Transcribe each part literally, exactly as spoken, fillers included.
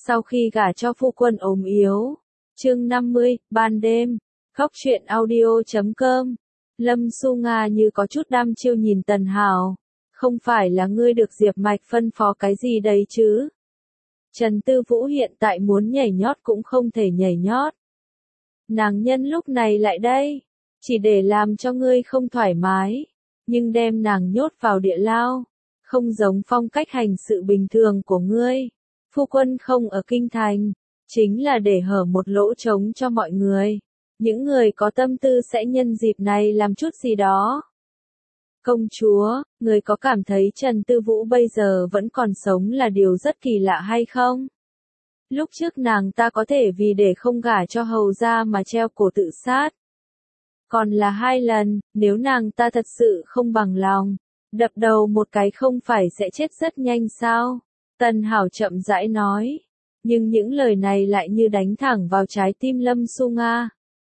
Sau khi gả cho phu quân ốm yếu. Chương năm mươi, ban đêm. Khóc chuyện audio chấm com. Lâm Xu Nga như có chút đăm chiêu nhìn Tần Hảo. Không phải là ngươi được Diệp Mạch phân phó cái gì đấy chứ? Trần Tư Vũ hiện tại muốn nhảy nhót cũng không thể nhảy nhót. Nàng nhân lúc này lại đây, chỉ để làm cho ngươi không thoải mái, nhưng đem nàng nhốt vào địa lao, không giống phong cách hành sự bình thường của ngươi. Phu quân không ở kinh thành, chính là để hở một lỗ trống cho mọi người. Những người có tâm tư sẽ nhân dịp này làm chút gì đó. Công chúa, người có cảm thấy Trần Tư Vũ bây giờ vẫn còn sống là điều rất kỳ lạ hay không? Lúc trước nàng ta có thể vì để không gả cho hầu gia mà treo cổ tự sát. Còn là hai lần, nếu nàng ta thật sự không bằng lòng, đập đầu một cái không phải sẽ chết rất nhanh sao? Tần Hảo chậm rãi nói. Nhưng những lời này lại như đánh thẳng vào trái tim Lâm Xu Nga.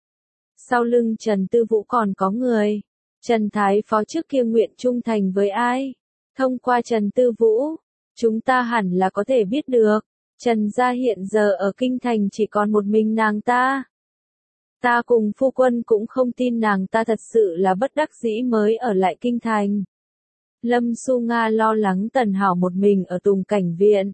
Sau lưng Trần Tư Vũ còn có người. Trần Thái Phó trước kia nguyện trung thành với ai? Thông qua Trần Tư Vũ, chúng ta hẳn là có thể biết được. Trần gia hiện giờ ở kinh thành chỉ còn một mình nàng ta. Ta cùng phu quân cũng không tin nàng ta thật sự là bất đắc dĩ mới ở lại kinh thành. Lâm Xu Nga lo lắng Tần Hảo một mình ở Tùng Cảnh Viện,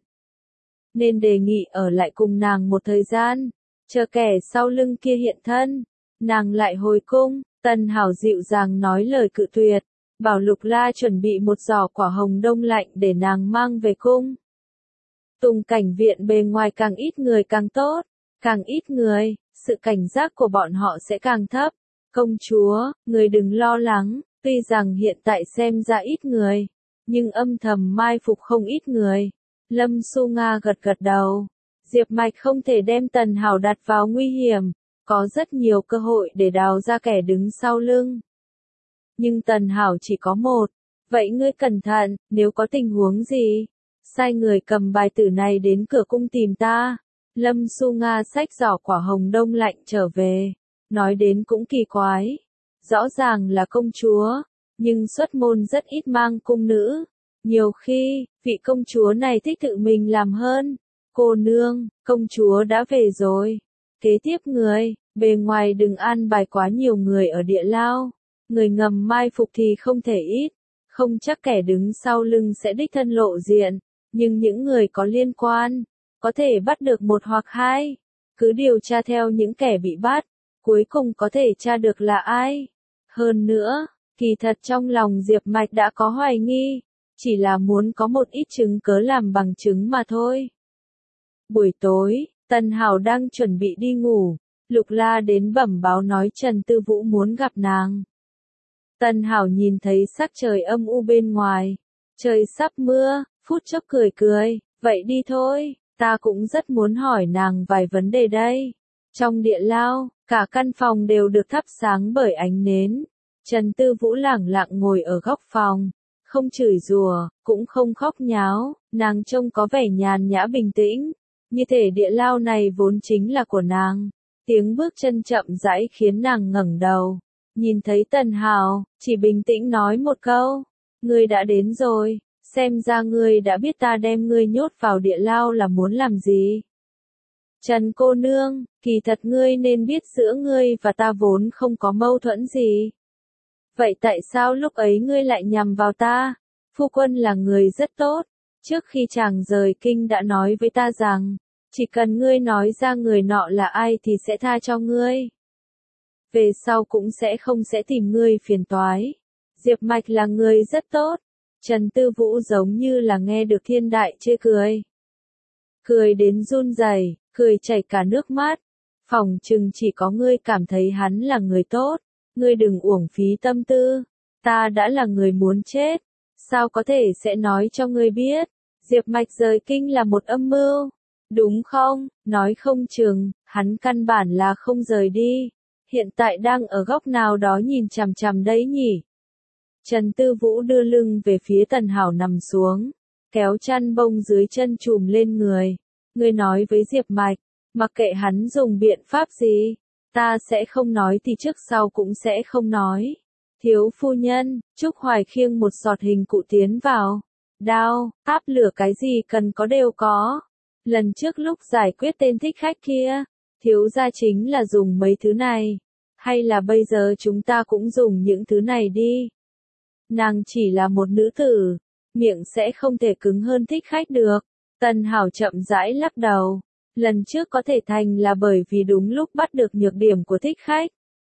nên đề nghị ở lại cùng nàng một thời gian, chờ kẻ sau lưng kia hiện thân, nàng lại hồi cung. Tần Hảo dịu dàng nói lời cự tuyệt, bảo Lục La chuẩn bị một giỏ quả hồng đông lạnh để nàng mang về cung. Tùng Cảnh Viện bề ngoài càng ít người càng tốt, càng ít người, sự cảnh giác của bọn họ sẽ càng thấp. Công chúa, người đừng lo lắng, tuy rằng hiện tại xem ra ít người, nhưng âm thầm mai phục không ít người. Lâm Xu Nga gật gật đầu. Diệp Mạch không thể đem Tần Hảo đặt vào nguy hiểm, có rất nhiều cơ hội để đào ra kẻ đứng sau lưng. Nhưng Tần Hảo chỉ có một, vậy ngươi cẩn thận, nếu có tình huống gì, sai người cầm bài tử này đến cửa cung tìm ta. Lâm Xu Nga xách giỏ quả hồng đông lạnh trở về, nói đến cũng kỳ quái. Rõ ràng là công chúa, nhưng xuất môn rất ít mang cung nữ. Nhiều khi, vị công chúa này thích tự mình làm hơn. Cô nương, công chúa đã về rồi. Kế tiếp người, bề ngoài đừng an bài quá nhiều người ở địa lao. Người ngầm mai phục thì không thể ít. Không chắc kẻ đứng sau lưng sẽ đích thân lộ diện. Nhưng những người có liên quan, có thể bắt được một hoặc hai. Cứ điều tra theo những kẻ bị bắt, cuối cùng có thể tra được là ai. Hơn nữa, kỳ thật trong lòng Diệp Mạch đã có hoài nghi, chỉ là muốn có một ít chứng cớ làm bằng chứng mà thôi. Buổi tối, Tần Hảo đang chuẩn bị đi ngủ, Lục La đến bẩm báo nói Trần Tư Vũ muốn gặp nàng. Tần Hảo nhìn thấy sắc trời âm u bên ngoài, trời sắp mưa, phút chốc cười cười, vậy đi thôi, ta cũng rất muốn hỏi nàng vài vấn đề đây. Trong địa lao, cả căn phòng đều được thắp sáng bởi ánh nến. Trần Tư Vũ lẳng lặng ngồi ở góc phòng, không chửi rủa, cũng không khóc nháo, nàng trông có vẻ nhàn nhã bình tĩnh, như thể địa lao này vốn chính là của nàng. Tiếng bước chân chậm rãi khiến nàng ngẩng đầu, nhìn thấy Tần Hảo, chỉ bình tĩnh nói một câu, ngươi đã đến rồi, xem ra ngươi đã biết ta đem ngươi nhốt vào địa lao là muốn làm gì. Trần cô nương, kỳ thật ngươi nên biết giữa ngươi và ta vốn không có mâu thuẫn gì. Vậy tại sao lúc ấy ngươi lại nhằm vào ta? Phu quân là người rất tốt, trước khi chàng rời kinh đã nói với ta rằng, chỉ cần ngươi nói ra người nọ là ai thì sẽ tha cho ngươi. Về sau cũng sẽ không sẽ tìm ngươi phiền toái. Diệp Mạch là người rất tốt. Trần Tư Vũ giống như là nghe được thiên đại chê cười. Cười đến run rẩy, cười chảy cả nước mắt. Phỏng chừng chỉ có ngươi cảm thấy hắn là người tốt. Ngươi đừng uổng phí tâm tư. Ta đã là người muốn chết. Sao có thể sẽ nói cho ngươi biết. Diệp Mạch rời kinh là một âm mưu. Đúng không? Nói không chừng, hắn căn bản là không rời đi. Hiện tại đang ở góc nào đó nhìn chằm chằm đấy nhỉ? Trần Tư Vũ đưa lưng về phía Tần Hảo nằm xuống, kéo chăn bông dưới chân trùm lên người. Ngươi nói với Diệp Mạch, mặc kệ hắn dùng biện pháp gì, ta sẽ không nói thì trước sau cũng sẽ không nói. Thiếu phu nhân, Trúc Hoài khiêng một sọt hình cụ tiến vào. Đao, áp lửa cái gì cần có đều có. Lần trước lúc giải quyết tên thích khách kia, thiếu gia chính là dùng mấy thứ này. Hay là bây giờ chúng ta cũng dùng những thứ này đi. Nàng chỉ là một nữ tử, miệng sẽ không thể cứng hơn thích khách được. Tần Hảo chậm rãi lắc đầu. Lần trước có thể thành là bởi vì đúng lúc bắt được nhược điểm của thích khách.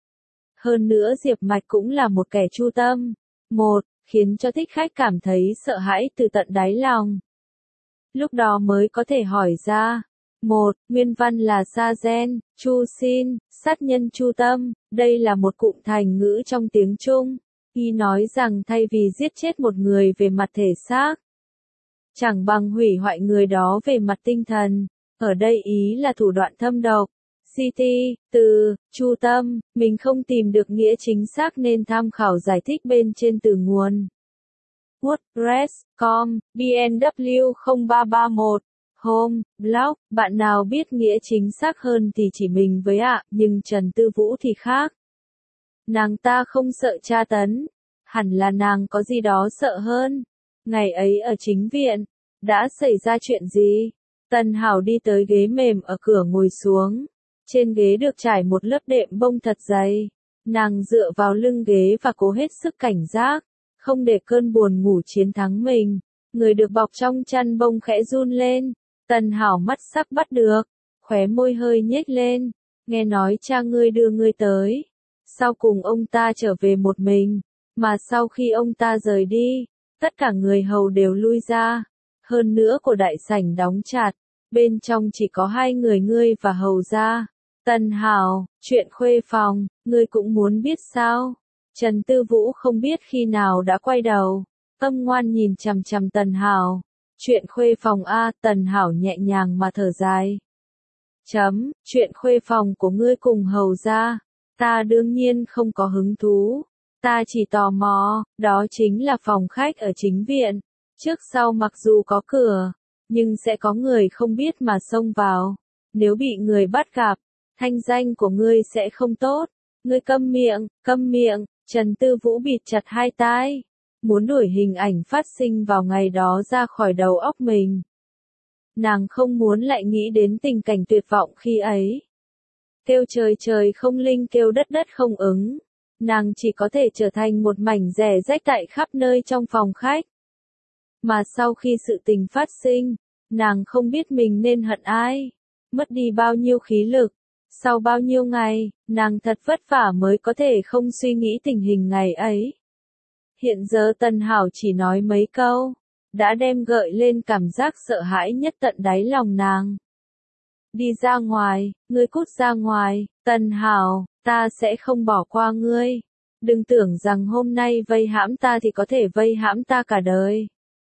Hơn nữa Diệp Mạch cũng là một kẻ chu tâm. Một, khiến cho thích khách cảm thấy sợ hãi từ tận đáy lòng. Lúc đó mới có thể hỏi ra. Một, nguyên văn là sa gen, chu xin, sát nhân chu tâm, đây là một cụm thành ngữ trong tiếng Trung. Y nói rằng thay vì giết chết một người về mặt thể xác, chẳng bằng hủy hoại người đó về mặt tinh thần. Ở đây ý là thủ đoạn thâm độc. City, từ, chu tâm, mình không tìm được nghĩa chính xác nên tham khảo giải thích bên trên từ nguồn. WordPress chấm com, B N W không ba ba một, Home, Blog, bạn nào biết nghĩa chính xác hơn thì chỉ mình với ạ, nhưng Trần Tư Vũ thì khác. Nàng ta không sợ tra tấn, hẳn là nàng có gì đó sợ hơn. Ngày ấy ở chính viện, đã xảy ra chuyện gì? Tần Hảo đi tới ghế mềm ở cửa ngồi xuống. Trên ghế được trải một lớp đệm bông thật dày. Nàng dựa vào lưng ghế và cố hết sức cảnh giác, không để cơn buồn ngủ chiến thắng mình. Người được bọc trong chăn bông khẽ run lên. Tần Hảo mắt sắc bắt được, khóe môi hơi nhếch lên. Nghe nói cha ngươi đưa ngươi tới. Sau cùng ông ta trở về một mình, mà sau khi ông ta rời đi, tất cả người hầu đều lui ra. Hơn nữa của đại sảnh đóng chặt, bên trong chỉ có hai người ngươi và hầu gia. Tần Hảo, chuyện khuê phòng, ngươi cũng muốn biết sao? Trần Tư Vũ không biết khi nào đã quay đầu, âm ngoan nhìn chằm chằm Tần Hảo. Chuyện khuê phòng a, Tần Hảo nhẹ nhàng mà thở dài. Chấm, chuyện khuê phòng của ngươi cùng hầu gia, ta đương nhiên không có hứng thú. Ta chỉ tò mò, đó chính là phòng khách ở chính viện. Trước sau mặc dù có cửa, nhưng sẽ có người không biết mà xông vào. Nếu bị người bắt gặp, thanh danh của ngươi sẽ không tốt. Ngươi câm miệng, câm miệng. Trần Tư Vũ bịt chặt hai tai, muốn đuổi hình ảnh phát sinh vào ngày đó ra khỏi đầu óc mình. Nàng không muốn lại nghĩ đến tình cảnh tuyệt vọng khi ấy. Kêu trời trời không linh, kêu đất đất không ứng. Nàng chỉ có thể trở thành một mảnh rẻ rách tại khắp nơi trong phòng khách. Mà sau khi sự tình phát sinh, nàng không biết mình nên hận ai, mất đi bao nhiêu khí lực. Sau bao nhiêu ngày, nàng thật vất vả mới có thể không suy nghĩ tình hình ngày ấy. Hiện giờ Tần Hảo chỉ nói mấy câu, đã đem gợi lên cảm giác sợ hãi nhất tận đáy lòng nàng. Đi ra ngoài, ngươi cút ra ngoài, Tần Hảo, ta sẽ không bỏ qua ngươi. Đừng tưởng rằng hôm nay vây hãm ta thì có thể vây hãm ta cả đời.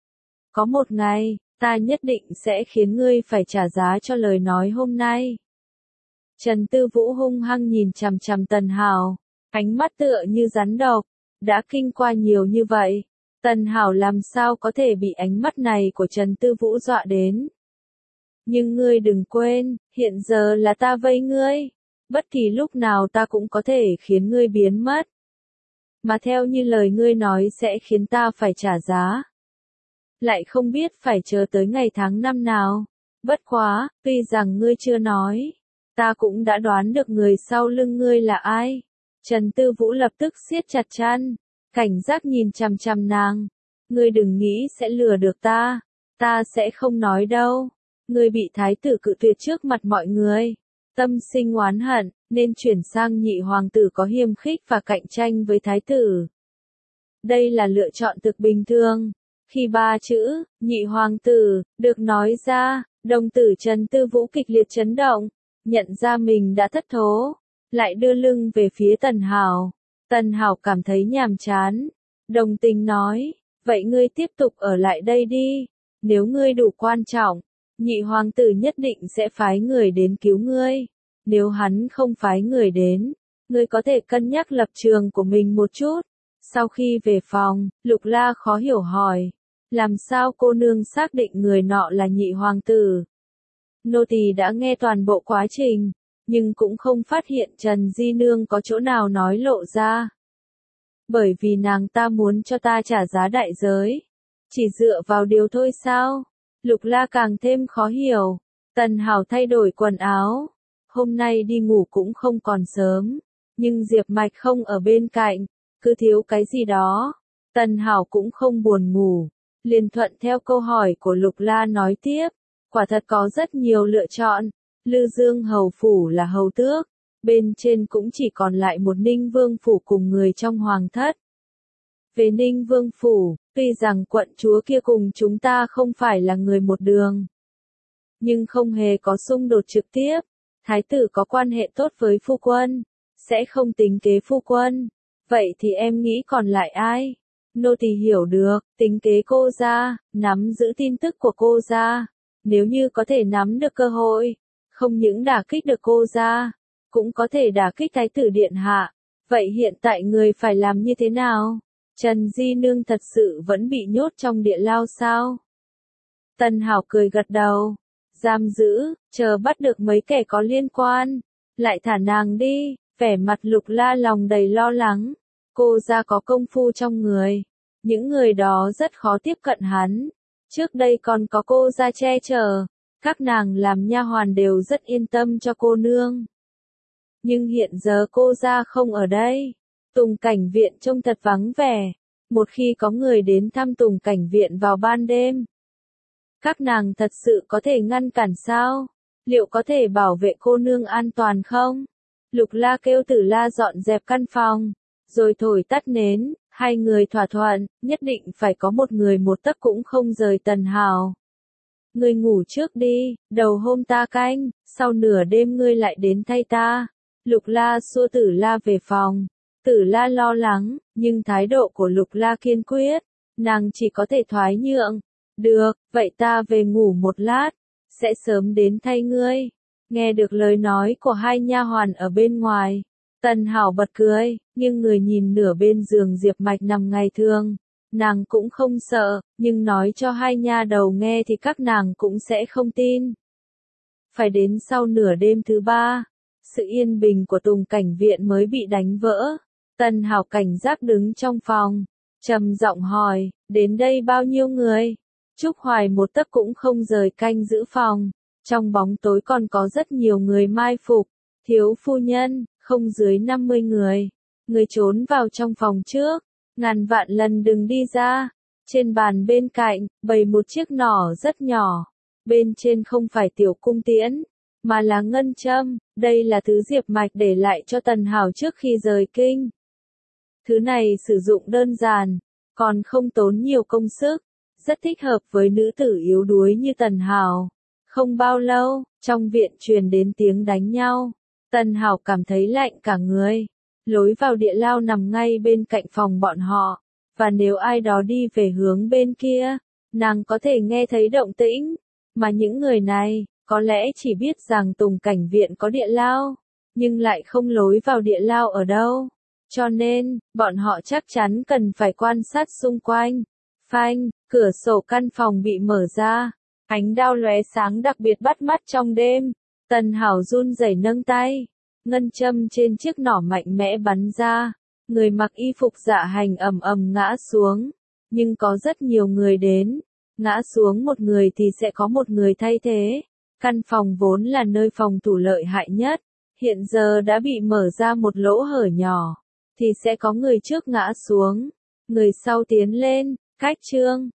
Có một ngày, ta nhất định sẽ khiến ngươi phải trả giá cho lời nói hôm nay. Trần Tư Vũ hung hăng nhìn chằm chằm Tần Hảo, ánh mắt tựa như rắn độc, đã kinh qua nhiều như vậy. Tần Hảo làm sao có thể bị ánh mắt này của Trần Tư Vũ dọa đến. Nhưng ngươi đừng quên, hiện giờ là ta vây ngươi, bất kỳ lúc nào ta cũng có thể khiến ngươi biến mất. Mà theo như lời ngươi nói sẽ khiến ta phải trả giá. Lại không biết phải chờ tới ngày tháng năm nào. Bất quá, tuy rằng ngươi chưa nói, ta cũng đã đoán được người sau lưng ngươi là ai. Trần Tư Vũ lập tức siết chặt chăn, cảnh giác nhìn chằm chằm nàng. Ngươi đừng nghĩ sẽ lừa được ta, ta sẽ không nói đâu. Ngươi bị thái tử cự tuyệt trước mặt mọi người, tâm sinh oán hận, nên chuyển sang nhị hoàng tử có hiềm khích và cạnh tranh với thái tử. Đây là lựa chọn thực bình thường. Khi ba chữ, nhị hoàng tử, được nói ra, đồng tử Trần Tư Vũ kịch liệt chấn động, nhận ra mình đã thất thố, lại đưa lưng về phía Tần Hảo. Tần Hảo cảm thấy nhàm chán, đồng tình nói, vậy ngươi tiếp tục ở lại đây đi, nếu ngươi đủ quan trọng, nhị hoàng tử nhất định sẽ phái người đến cứu ngươi, nếu hắn không phái người đến, ngươi có thể cân nhắc lập trường của mình một chút. Sau khi về phòng, Lục La khó hiểu hỏi, làm sao cô nương xác định người nọ là nhị hoàng tử? Nô tỳ đã nghe toàn bộ quá trình, nhưng cũng không phát hiện Trần Di Nương có chỗ nào nói lộ ra. Bởi vì nàng ta muốn cho ta trả giá đại giới. Chỉ dựa vào điều thôi sao? Lục La càng thêm khó hiểu. Tần Hảo thay đổi quần áo. Hôm nay đi ngủ cũng không còn sớm. Nhưng Diệp Mạch không ở bên cạnh. Cứ thiếu cái gì đó. Tần Hảo cũng không buồn ngủ. Liền thuận theo câu hỏi của Lục La nói tiếp. Quả thật có rất nhiều lựa chọn. Lư Dương hầu phủ là hầu tước. Bên trên cũng chỉ còn lại một Ninh Vương phủ cùng người trong hoàng thất. Về Ninh Vương phủ, tuy rằng quận chúa kia cùng chúng ta không phải là người một đường. Nhưng không hề có xung đột trực tiếp. Thái tử có quan hệ tốt với phu quân. Sẽ không tính kế phu quân. Vậy thì em nghĩ còn lại ai? Nô tỳ hiểu được, tính kế cô ra, nắm giữ tin tức của cô ra. Nếu như có thể nắm được cơ hội, không những đả kích được cô ra, cũng có thể đả kích thái tử điện hạ. Vậy hiện tại người phải làm như thế nào? Trần Di Nương thật sự vẫn bị nhốt trong địa lao sao? Tần Hảo cười gật đầu. Giam giữ, chờ bắt được mấy kẻ có liên quan. Lại thả nàng đi, vẻ mặt Lục La lòng đầy lo lắng. Cô ra có công phu trong người. Những người đó rất khó tiếp cận hắn. Trước đây còn có cô ra che chở. Các nàng làm nha hoàn đều rất yên tâm cho cô nương. Nhưng hiện giờ cô ra không ở đây. Tùng Cảnh Viện trông thật vắng vẻ. Một khi có người đến thăm Tùng Cảnh Viện vào ban đêm, các nàng thật sự có thể ngăn cản sao? Liệu có thể bảo vệ cô nương an toàn không? Lục La kêu Tử La dọn dẹp căn phòng, rồi thổi tắt nến. Hai người thỏa thuận, nhất định phải có một người một tấc cũng không rời Tần Hảo. Ngươi ngủ trước đi, đầu hôm ta canh, sau nửa đêm ngươi lại đến thay ta. Lục La xua Tử La về phòng. Tử La lo lắng, nhưng thái độ của Lục La kiên quyết. Nàng chỉ có thể thoái nhượng. Được, vậy ta về ngủ một lát, sẽ sớm đến thay ngươi. Nghe được lời nói của hai nha hoàn ở bên ngoài, Tần Hảo bật cười, nhưng người nhìn nửa bên giường Diệp Mạch nằm ngày thường. Nàng cũng không sợ, nhưng nói cho hai nha đầu nghe thì các nàng cũng sẽ không tin. Phải đến sau nửa đêm thứ ba, sự yên bình của Tùng Cảnh Viện mới bị đánh vỡ. Tần Hảo cảnh giác đứng trong phòng, trầm giọng hỏi, đến đây bao nhiêu người? Trúc Hoài một tấc cũng không rời canh giữ phòng. Trong bóng tối còn có rất nhiều người mai phục. Thiếu phu nhân, không dưới năm mươi người. Người trốn vào trong phòng trước. Ngàn vạn lần đừng đi ra. Trên bàn bên cạnh, bày một chiếc nỏ rất nhỏ. Bên trên không phải tiểu cung tiễn, mà là ngân châm. Đây là thứ Diệp Mạch để lại cho Tần Hảo trước khi rời kinh. Thứ này sử dụng đơn giản, còn không tốn nhiều công sức. Rất thích hợp với nữ tử yếu đuối như Tần Hảo. Không bao lâu, trong viện truyền đến tiếng đánh nhau. Tần Hảo cảm thấy lạnh cả người. Lối vào địa lao nằm ngay bên cạnh phòng bọn họ. Và nếu ai đó đi về hướng bên kia, nàng có thể nghe thấy động tĩnh. Mà những người này, có lẽ chỉ biết rằng Tùng Cảnh Viện có địa lao, nhưng lại không lối vào địa lao ở đâu. Cho nên, bọn họ chắc chắn cần phải quan sát xung quanh. Phanh, cửa sổ căn phòng bị mở ra. Ánh đao lóe sáng đặc biệt bắt mắt trong đêm. Tần Hảo run rẩy nâng tay. Ngân châm trên chiếc nỏ mạnh mẽ bắn ra. Người mặc y phục dạ hành ầm ầm ngã xuống. Nhưng có rất nhiều người đến. Ngã xuống một người thì sẽ có một người thay thế. Căn phòng vốn là nơi phòng thủ lợi hại nhất. Hiện giờ đã bị mở ra một lỗ hở nhỏ. Thì sẽ có người trước ngã xuống. Người sau tiến lên, cách trương.